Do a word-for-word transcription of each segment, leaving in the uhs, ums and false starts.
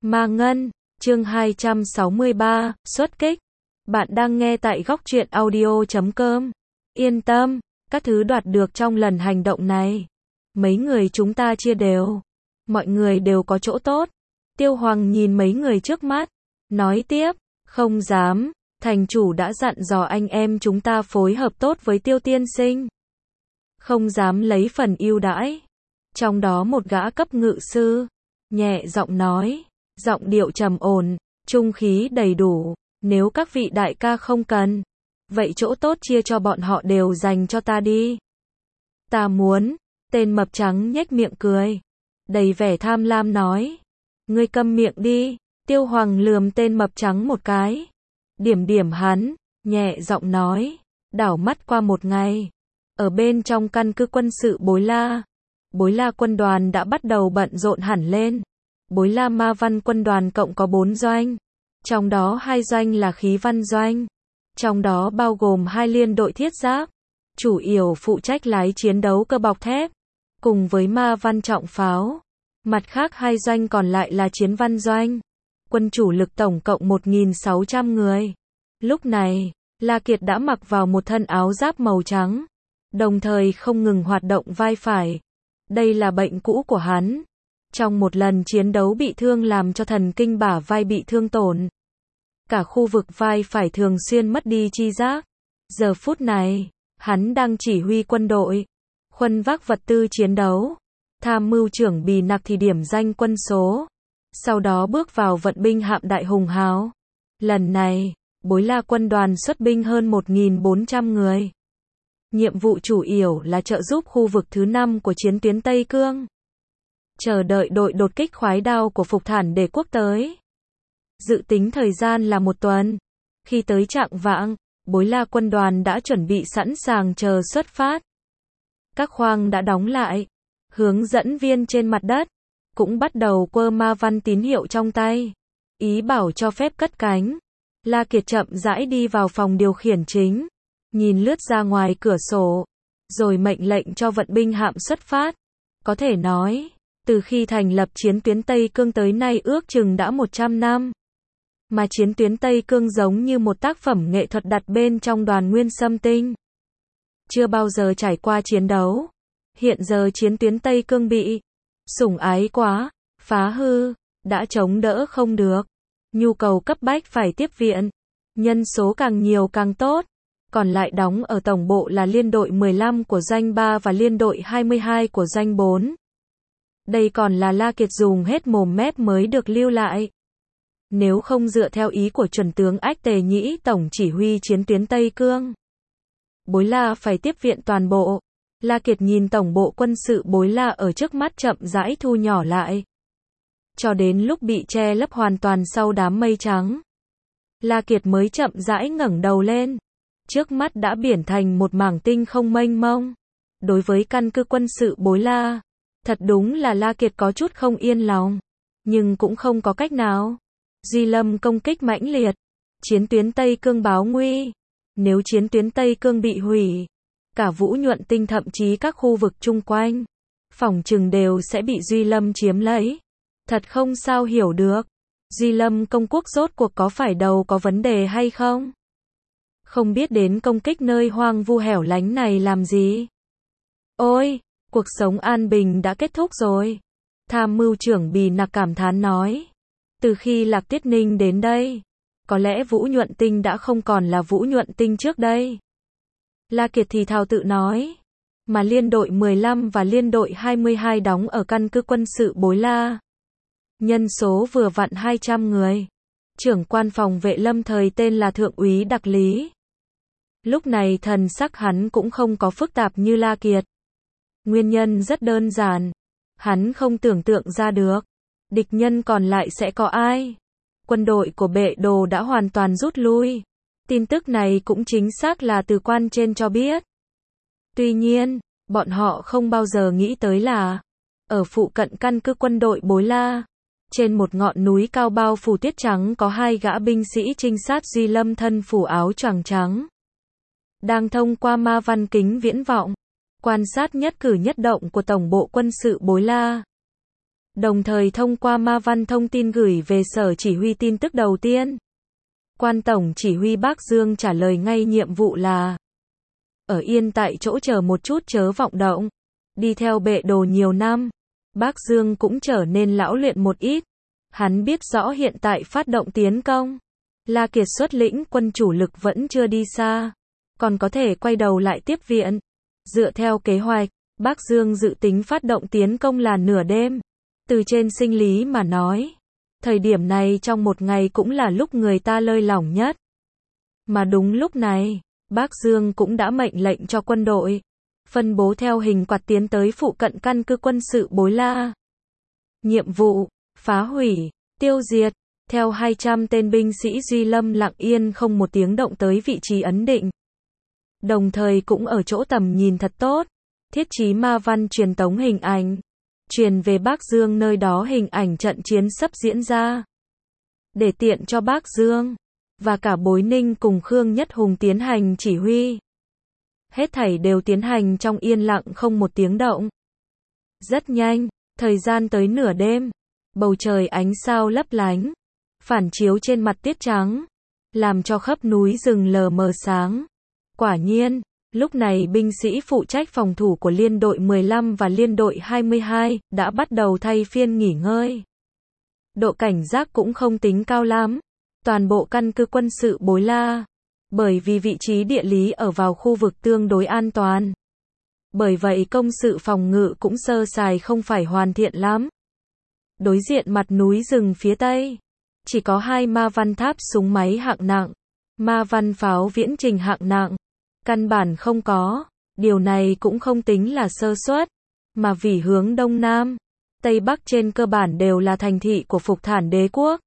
Ma Ngân, chương hai trăm sáu mươi ba, xuất kích. Bạn đang nghe tại góc truyện audio chấm com. Yên tâm, các thứ đoạt được trong lần hành động này, mấy người chúng ta chia đều. Mọi người đều có chỗ tốt. Tiêu Hoàng nhìn mấy người trước mắt, nói tiếp, không dám, thành chủ đã dặn dò anh em chúng ta phối hợp tốt với Tiêu tiên sinh. Không dám lấy phần ưu đãi. Trong đó một gã cấp ngự sư, nhẹ giọng nói, giọng điệu trầm ổn, trung khí đầy đủ, nếu các vị đại ca không cần, vậy chỗ tốt chia cho bọn họ đều dành cho ta đi. Ta muốn, tên mập trắng nhếch miệng cười, đầy vẻ tham lam nói, ngươi câm miệng đi. Tiêu Hoàng lườm tên mập trắng một cái, điểm điểm hắn, nhẹ giọng nói, đảo mắt qua một ngày, ở bên trong căn cứ quân sự Bối La, Bối La quân đoàn đã bắt đầu bận rộn hẳn lên. Bối La Ma Văn quân đoàn cộng có bốn doanh, trong đó hai doanh là khí văn doanh, trong đó bao gồm hai liên đội thiết giáp, chủ yếu phụ trách lái chiến đấu cơ bọc thép, cùng với Ma Văn trọng pháo. Mặt khác hai doanh còn lại là chiến văn doanh, quân chủ lực tổng cộng một nghìn sáu trăm người. Lúc này, La Kiệt đã mặc vào một thân áo giáp màu trắng, đồng thời không ngừng hoạt động vai phải. Đây là bệnh cũ của hắn. Trong một lần chiến đấu bị thương làm cho thần kinh bả vai bị thương tổn. Cả khu vực vai phải thường xuyên mất đi chi giác. Giờ phút này, hắn đang chỉ huy quân đội, khuân vác vật tư chiến đấu. Tham mưu trưởng Bì Nặc thì điểm danh quân số. Sau đó bước vào vận binh hạm đại hùng hào. Lần này, Bối La quân đoàn xuất binh hơn một nghìn bốn trăm người. Nhiệm vụ chủ yếu là trợ giúp khu vực thứ năm của chiến tuyến Tây Cương. Chờ đợi đội đột kích khoái đao của Phục Thản Đế quốc tới. Dự tính thời gian là một tuần. Khi tới trạng vạng, Bối La quân đoàn đã chuẩn bị sẵn sàng chờ xuất phát. Các khoang đã đóng lại. Hướng dẫn viên trên mặt đất cũng bắt đầu quơ ma văn tín hiệu trong tay, ý bảo cho phép cất cánh. La Kiệt chậm rãi đi vào phòng điều khiển chính, nhìn lướt ra ngoài cửa sổ, rồi mệnh lệnh cho vận binh hạm xuất phát. Có thể nói, từ khi thành lập chiến tuyến Tây Cương tới nay ước chừng đã một trăm năm. Mà chiến tuyến Tây Cương giống như một tác phẩm nghệ thuật đặt bên trong đoàn nguyên xâm tinh. Chưa bao giờ trải qua chiến đấu. Hiện giờ chiến tuyến Tây Cương bị sủng ái quá, phá hư, đã chống đỡ không được. Nhu cầu cấp bách phải tiếp viện. Nhân số càng nhiều càng tốt. Còn lại đóng ở tổng bộ là liên đội mười lăm của doanh ba và liên đội hai mươi hai của doanh bốn. Đây còn là La Kiệt dùng hết mồm mép mới được lưu lại. Nếu không dựa theo ý của chuẩn tướng Ách Tề Nhĩ tổng chỉ huy chiến tuyến Tây Cương, Bối La phải tiếp viện toàn bộ. La Kiệt nhìn tổng bộ quân sự Bối La ở trước mắt chậm rãi thu nhỏ lại, cho đến lúc bị che lấp hoàn toàn sau đám mây trắng. La Kiệt mới chậm rãi ngẩng đầu lên. Trước mắt đã biển thành một mảng tinh không mênh mông. Đối với căn cứ quân sự Bối La, thật đúng là La Kiệt có chút không yên lòng, nhưng cũng không có cách nào. Duy Lâm công kích mãnh liệt, chiến tuyến Tây Cương báo nguy. Nếu chiến tuyến Tây Cương bị hủy, cả Vũ Nhuận Tinh thậm chí các khu vực chung quanh, phỏng chừng đều sẽ bị Duy Lâm chiếm lấy. Thật không sao hiểu được, Duy Lâm công quốc rốt cuộc có phải đầu có vấn đề hay không? Không biết đến công kích nơi hoang vu hẻo lánh này làm gì? Ôi, cuộc sống an bình đã kết thúc rồi. Tham mưu trưởng Bì Nặc cảm thán nói. Từ khi Lạc Tiết Ninh đến đây, có lẽ Vũ Nhuận Tinh đã không còn là Vũ Nhuận Tinh trước đây. La Kiệt thì thào tự nói. Mà liên đội mười lăm và liên đội hai mươi hai đóng ở căn cứ quân sự Bối La. Nhân số vừa vặn hai trăm người. Trưởng quan phòng vệ lâm thời tên là Thượng úy Đặc Lý. Lúc này thần sắc hắn cũng không có phức tạp như La Kiệt. Nguyên nhân rất đơn giản. Hắn không tưởng tượng ra được. Địch nhân còn lại sẽ có ai? Quân đội của Bệ Đồ đã hoàn toàn rút lui. Tin tức này cũng chính xác là từ quan trên cho biết. Tuy nhiên, bọn họ không bao giờ nghĩ tới là ở phụ cận căn cứ quân đội Bối La, trên một ngọn núi cao bao phủ tuyết trắng có hai gã binh sĩ trinh sát Duy Lâm thân phủ áo choàng trắng, đang thông qua ma văn kính viễn vọng, quan sát nhất cử nhất động của tổng bộ quân sự Bối La. đồng thời thông qua ma văn thông tin gửi về sở chỉ huy tin tức đầu tiên. Quan tổng chỉ huy Bác Dương trả lời ngay nhiệm vụ là ở yên tại chỗ chờ một chút chớ vọng động. Đi theo bệ đồ nhiều năm, Bác Dương cũng trở nên lão luyện một ít. Hắn biết rõ hiện tại phát động tiến công, La Kiệt xuất lĩnh quân chủ lực vẫn chưa đi xa, còn có thể quay đầu lại tiếp viện. Dựa theo kế hoạch, Bác Dương dự tính phát động tiến công là nửa đêm. Từ trên sinh lý mà nói, thời điểm này trong một ngày cũng là lúc người ta lơi lỏng nhất. Mà đúng lúc này, Bác Dương cũng đã mệnh lệnh cho quân đội phân bố theo hình quạt tiến tới phụ cận căn cứ quân sự Bối La. Nhiệm vụ: phá hủy, tiêu diệt. Theo hai trăm tên binh sĩ Duy Lâm lặng yên không một tiếng động tới vị trí ấn định. Đồng thời cũng ở chỗ tầm nhìn thật tốt, thiết trí ma văn truyền tống hình ảnh, truyền về Bác Dương nơi đó hình ảnh trận chiến sắp diễn ra. Để tiện cho Bác Dương và cả Bối Ninh cùng Khương Nhất Hùng tiến hành chỉ huy. Hết thảy đều tiến hành trong yên lặng không một tiếng động. Rất nhanh, thời gian tới nửa đêm, bầu trời ánh sao lấp lánh, phản chiếu trên mặt tiết trắng, làm cho khắp núi rừng lờ mờ sáng. Quả nhiên, lúc này binh sĩ phụ trách phòng thủ của liên đội mười lăm và liên đội hai mươi hai đã bắt đầu thay phiên nghỉ ngơi. Độ cảnh giác cũng không tính cao lắm. Toàn bộ căn cứ quân sự Bối La, bởi vì vị trí địa lý ở vào khu vực tương đối an toàn. Bởi vậy công sự phòng ngự cũng sơ sài không phải hoàn thiện lắm. Đối diện mặt núi rừng phía tây, chỉ có hai ma văn tháp súng máy hạng nặng, ma văn pháo viễn trình hạng nặng. Căn bản không có, điều này cũng không tính là sơ suất, mà vì hướng đông nam, tây bắc trên cơ bản đều là thành thị của Phục Thản Đế quốc.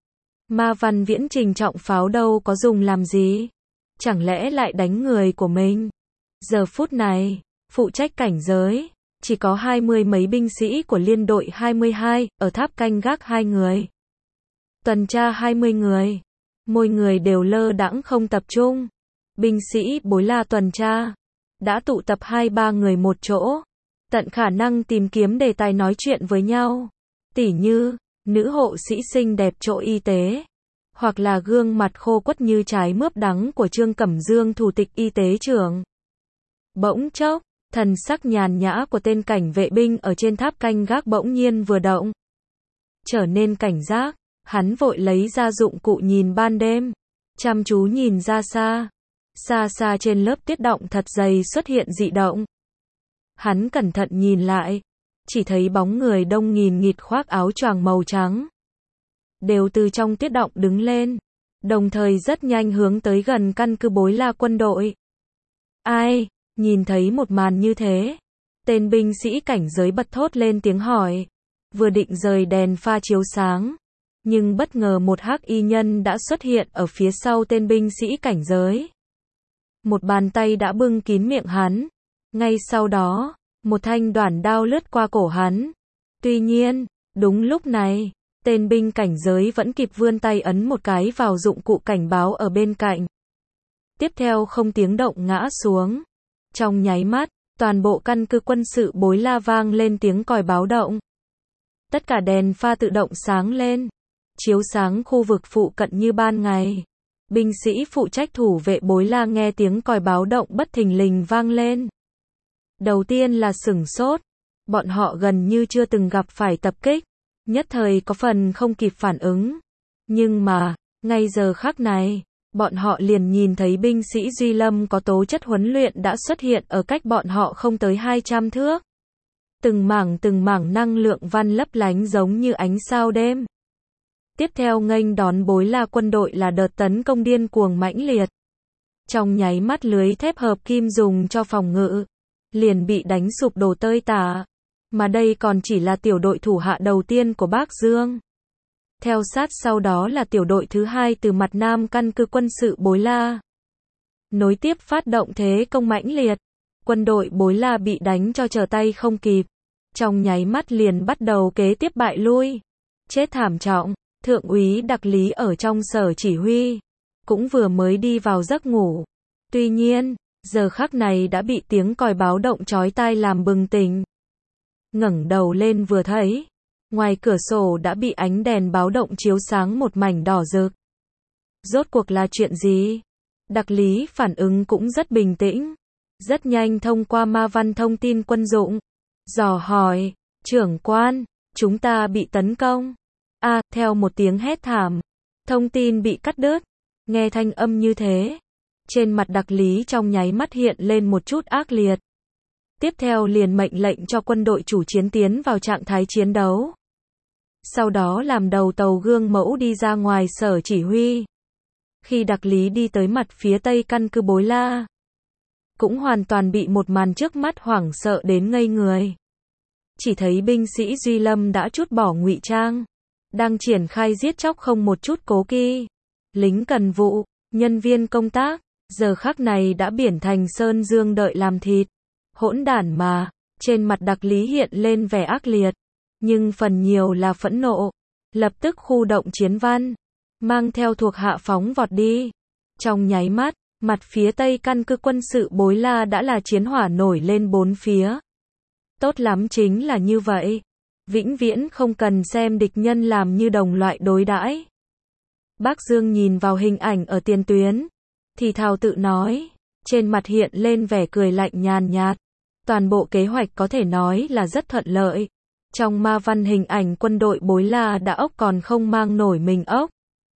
Ma văn viễn trình trọng pháo đâu có dùng làm gì? Chẳng lẽ lại đánh người của mình? Giờ phút này, phụ trách cảnh giới, chỉ có hai mươi mấy binh sĩ của liên đội hai mươi hai, ở tháp canh gác hai người. Tuần tra hai mươi người. Mỗi người đều lơ đãng không tập trung. Binh sĩ Bối La tuần tra, đã tụ tập hai ba người một chỗ, tận khả năng tìm kiếm đề tài nói chuyện với nhau. Tỉ như, nữ hộ sĩ xinh đẹp chỗ y tế, hoặc là gương mặt khô quắt như trái mướp đắng của Trương Cẩm Dương thủ tịch y tế trưởng. Bỗng chốc, thần sắc nhàn nhã của tên cảnh vệ binh ở trên tháp canh gác bỗng nhiên vừa động. Trở nên cảnh giác, hắn vội lấy ra dụng cụ nhìn ban đêm, chăm chú nhìn ra xa. Xa xa trên lớp tuyết động thật dày xuất hiện dị động. Hắn cẩn thận nhìn lại, chỉ thấy bóng người đông nghìn nghịt khoác áo choàng màu trắng. Đều từ trong tuyết động đứng lên, đồng thời rất nhanh hướng tới gần căn cứ Bối La quân đội. Ai? Nhìn thấy một màn như thế, tên binh sĩ cảnh giới bật thốt lên tiếng hỏi, vừa định rời đèn pha chiếu sáng, nhưng bất ngờ một hắc y nhân đã xuất hiện ở phía sau tên binh sĩ cảnh giới. Một bàn tay đã bưng kín miệng hắn. Ngay sau đó, một thanh đoản đao lướt qua cổ hắn. Tuy nhiên, đúng lúc này, tên binh cảnh giới vẫn kịp vươn tay ấn một cái vào dụng cụ cảnh báo ở bên cạnh. Tiếp theo không tiếng động ngã xuống. Trong nháy mắt, toàn bộ căn cứ quân sự Bối La vang lên tiếng còi báo động. Tất cả đèn pha tự động sáng lên, chiếu sáng khu vực phụ cận như ban ngày. Binh sĩ phụ trách thủ vệ Bối La nghe tiếng còi báo động bất thình lình vang lên. Đầu tiên là sửng sốt, bọn họ gần như chưa từng gặp phải tập kích, nhất thời có phần không kịp phản ứng. Nhưng mà, ngay giờ khắc này, bọn họ liền nhìn thấy binh sĩ Duy Lâm có tố chất huấn luyện đã xuất hiện ở cách bọn họ không tới hai trăm thước. Từng mảng từng mảng năng lượng văn lấp lánh giống như ánh sao đêm. Tiếp theo nghênh đón Bối La quân đội là đợt tấn công điên cuồng mãnh liệt. Trong nháy mắt lưới thép hợp kim dùng cho phòng ngự, liền bị đánh sụp đổ tơi tả. Mà đây còn chỉ là tiểu đội thủ hạ đầu tiên của Bác Dương. Theo sát sau đó là tiểu đội thứ hai từ mặt nam căn cứ quân sự Bối La. Nối tiếp phát động thế công mãnh liệt, quân đội Bối La bị đánh cho trở tay không kịp. Trong nháy mắt liền bắt đầu kế tiếp bại lui. Chết thảm trọng. Thượng úy Đặc Lý ở trong sở chỉ huy, cũng vừa mới đi vào giấc ngủ. Tuy nhiên, giờ khắc này đã bị tiếng còi báo động chói tai làm bừng tỉnh. Ngẩng đầu lên vừa thấy, Ngoài cửa sổ đã bị ánh đèn báo động chiếu sáng một mảnh đỏ rực. Rốt cuộc là chuyện gì? Đặc Lý phản ứng cũng rất bình tĩnh. Rất nhanh thông qua ma văn thông tin quân dụng. Dò hỏi, trưởng quan, chúng ta bị tấn công. A, theo một tiếng hét thảm. Thông tin bị cắt đứt. Nghe thanh âm như thế. Trên mặt Đặc Lý trong nháy mắt hiện lên một chút ác liệt. Tiếp theo liền mệnh lệnh cho quân đội chủ chiến tiến vào trạng thái chiến đấu. Sau đó làm đầu tàu gương mẫu đi ra ngoài sở chỉ huy. Khi Đặc Lý đi tới mặt phía tây căn cứ Bối La, cũng hoàn toàn bị một màn trước mắt hoảng sợ đến ngây người. Chỉ thấy binh sĩ Duy Lâm đã trút bỏ ngụy trang, đang triển khai giết chóc không một chút cố kỵ. Lính cần vụ, nhân viên công tác, giờ khắc này đã biển thành sơn dương đợi làm thịt. Hỗn đản mà, trên mặt Đặc Lý hiện lên vẻ ác liệt, nhưng phần nhiều là phẫn nộ. Lập tức khu động chiến văn, mang theo thuộc hạ phóng vọt đi. Trong nháy mắt, mặt phía tây căn cứ quân sự Bối La đã là chiến hỏa nổi lên bốn phía. Tốt lắm, chính là như vậy. Vĩnh viễn không cần xem địch nhân làm như đồng loại đối đãi. Bác Dương nhìn vào hình ảnh ở tiền tuyến, thì thào tự nói, trên mặt hiện lên vẻ cười lạnh nhàn nhạt. Toàn bộ kế hoạch có thể nói là rất thuận lợi. Trong ma văn hình ảnh quân đội Bối La đã ốc còn không mang nổi mình ốc.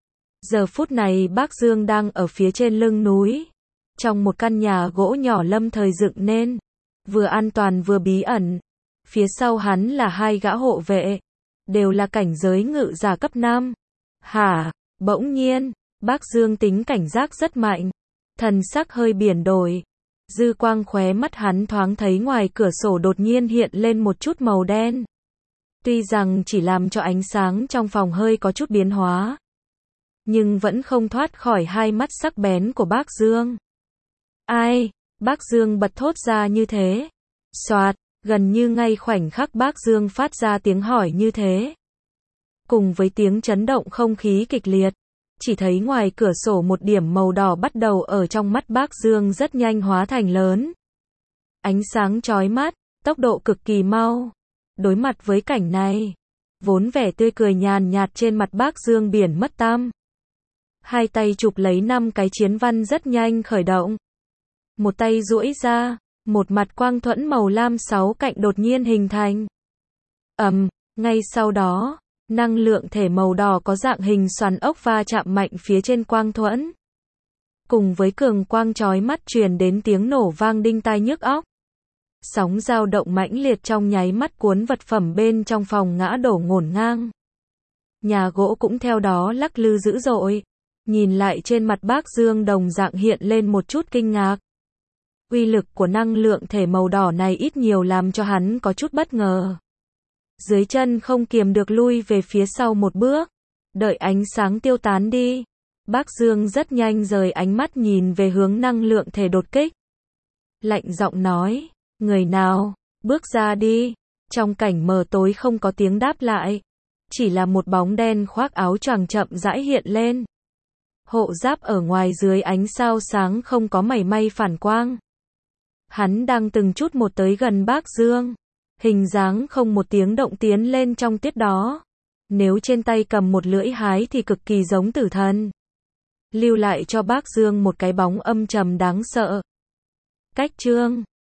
Giờ phút này Bác Dương đang ở phía trên lưng núi, trong một căn nhà gỗ nhỏ lâm thời dựng nên, vừa an toàn vừa bí ẩn. Phía sau hắn là hai gã hộ vệ, đều là cảnh giới ngự giả cấp năm. Hả? Bỗng nhiên, Bác Dương tính cảnh giác rất mạnh, thần sắc hơi biển đổi. Dư quang khóe mắt hắn thoáng thấy ngoài cửa sổ đột nhiên hiện lên một chút màu đen. Tuy rằng chỉ làm cho ánh sáng trong phòng hơi có chút biến hóa, nhưng vẫn không thoát khỏi hai mắt sắc bén của Bác Dương. Ai? Bác Dương bật thốt ra như thế. Soạt, gần như ngay khoảnh khắc Bác Dương phát ra tiếng hỏi như thế, cùng với tiếng chấn động không khí kịch liệt, chỉ thấy ngoài cửa sổ một điểm màu đỏ bắt đầu ở trong mắt Bác Dương rất nhanh hóa thành lớn. Ánh sáng chói mắt, tốc độ cực kỳ mau. Đối mặt với cảnh này, vốn vẻ tươi cười nhàn nhạt trên mặt Bác Dương biển mất tăm. Hai tay chụp lấy năm cái chiến văn rất nhanh khởi động. Một tay duỗi ra, một mặt quang thuẫn màu lam sáu cạnh đột nhiên hình thành. Ầm, um, ngay sau đó, năng lượng thể màu đỏ có dạng hình xoắn ốc va chạm mạnh phía trên quang thuẫn. Cùng với cường quang chói mắt truyền đến tiếng nổ vang đinh tai nhức óc. Sóng dao động mãnh liệt trong nháy mắt cuốn vật phẩm bên trong phòng ngã đổ ngổn ngang. Nhà gỗ cũng theo đó lắc lư dữ dội. Nhìn lại trên mặt Bác Dương đồng dạng hiện lên một chút kinh ngạc. Uy lực của năng lượng thể màu đỏ này ít nhiều làm cho hắn có chút bất ngờ. Dưới chân không kiềm được lui về phía sau một bước. Đợi ánh sáng tiêu tán đi, Bác Dương rất nhanh rời ánh mắt nhìn về hướng năng lượng thể đột kích. Lạnh giọng nói, người nào, bước ra đi. Trong cảnh mờ tối không có tiếng đáp lại, chỉ là một bóng đen khoác áo choàng chậm rãi hiện lên. Hộ giáp ở ngoài dưới ánh sao sáng không có mảy may phản quang. Hắn đang từng chút một tới gần Bác Dương, hình dáng không một tiếng động tiến lên trong tiết đó. Nếu trên tay cầm một lưỡi hái thì cực kỳ giống tử thần, lưu lại cho Bác Dương một cái bóng âm trầm đáng sợ. Cách chương